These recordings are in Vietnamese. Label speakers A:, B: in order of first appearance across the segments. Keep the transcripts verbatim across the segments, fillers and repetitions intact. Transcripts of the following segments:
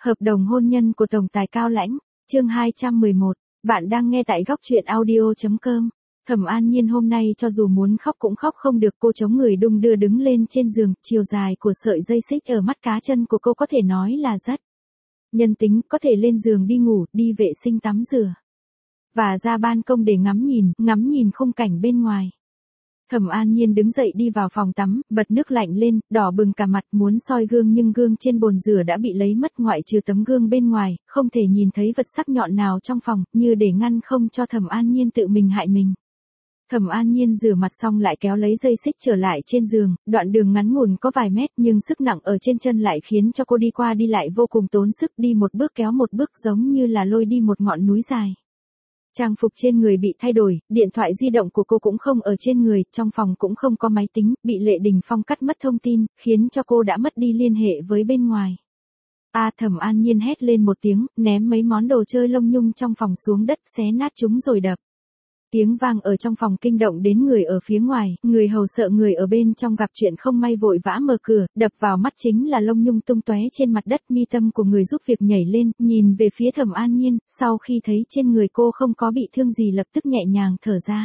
A: Hợp đồng hôn nhân của tổng tài Cao Lãnh, chương hai trăm mười một, bạn đang nghe tại góc truyện audio chấm com. Thẩm An Nhiên hôm nay cho dù muốn khóc cũng khóc không được, cô chống người đung đưa đứng lên trên giường, chiều dài của sợi dây xích ở mắt cá chân của cô có thể nói là rất nhân tính, có thể lên giường đi ngủ, đi vệ sinh tắm rửa, và ra ban công để ngắm nhìn, ngắm nhìn khung cảnh bên ngoài. Thẩm An Nhiên đứng dậy đi vào phòng tắm, bật nước lạnh lên, đỏ bừng cả mặt, muốn soi gương nhưng gương trên bồn rửa đã bị lấy mất, ngoại trừ tấm gương bên ngoài, không thể nhìn thấy vật sắc nhọn nào trong phòng, như để ngăn không cho Thẩm An Nhiên tự mình hại mình. Thẩm An Nhiên rửa mặt xong lại kéo lấy dây xích trở lại trên giường, đoạn đường ngắn ngủn có vài mét nhưng sức nặng ở trên chân lại khiến cho cô đi qua đi lại vô cùng tốn sức, đi một bước kéo một bước giống như là lôi đi một ngọn núi dài. Trang phục trên người bị thay đổi, điện thoại di động của cô cũng không ở trên người, trong phòng cũng không có máy tính, bị Lệ Đình Phong cắt mất thông tin, khiến cho cô đã mất đi liên hệ với bên ngoài. A à, Thẩm An Nhiên hét lên một tiếng, ném mấy món đồ chơi lông nhung trong phòng xuống đất, xé nát chúng rồi đập. Tiếng vang ở trong phòng kinh động đến người ở phía ngoài, người hầu sợ người ở bên trong gặp chuyện không may vội vã mở cửa, đập vào mắt chính là lông nhung tung tóe trên mặt đất. Mi tâm của người giúp việc nhảy lên, nhìn về phía Thẩm An Nhiên, sau khi thấy trên người cô không có bị thương gì lập tức nhẹ nhàng thở ra.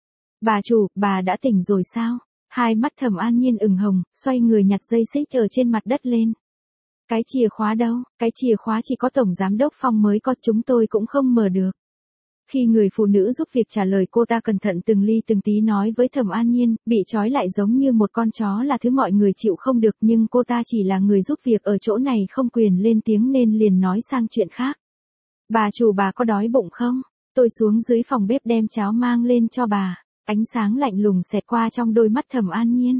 A: Bà chủ, bà đã tỉnh rồi sao? Hai mắt Thẩm An Nhiên ửng hồng, xoay người nhặt dây xích ở trên mặt đất lên. Cái chìa khóa đâu? Cái chìa khóa chỉ có Tổng Giám đốc Phong mới có, chúng tôi cũng không mở được. Khi người phụ nữ giúp việc trả lời, cô ta cẩn thận từng ly từng tí nói với Thẩm An Nhiên, bị trói lại giống như một con chó là thứ mọi người chịu không được, nhưng cô ta chỉ là người giúp việc ở chỗ này không quyền lên tiếng nên liền nói sang chuyện khác. Bà chủ, bà có đói bụng không? Tôi xuống dưới phòng bếp đem cháo mang lên cho bà. Ánh sáng lạnh lùng xẹt qua trong đôi mắt Thẩm An Nhiên.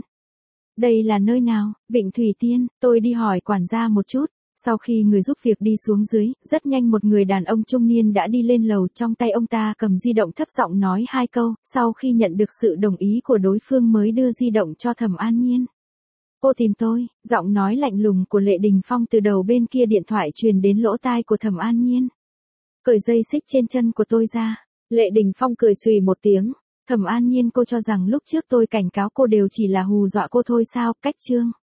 A: Đây là nơi nào? Vịnh Thủy Tiên, tôi đi hỏi quản gia một chút. Sau khi người giúp việc đi xuống dưới, rất nhanh một người đàn ông trung niên đã đi lên lầu, trong tay ông ta cầm di động thấp giọng nói hai câu, sau khi nhận được sự đồng ý của đối phương mới đưa di động cho Thẩm An Nhiên. Cô tìm tôi, giọng nói lạnh lùng của Lệ Đình Phong từ đầu bên kia điện thoại truyền đến lỗ tai của Thẩm An Nhiên. Cởi dây xích trên chân của tôi ra. Lệ Đình Phong cười xùy một tiếng. Thẩm An Nhiên, cô cho rằng lúc trước tôi cảnh cáo cô đều chỉ là hù dọa cô thôi sao? Cách chương.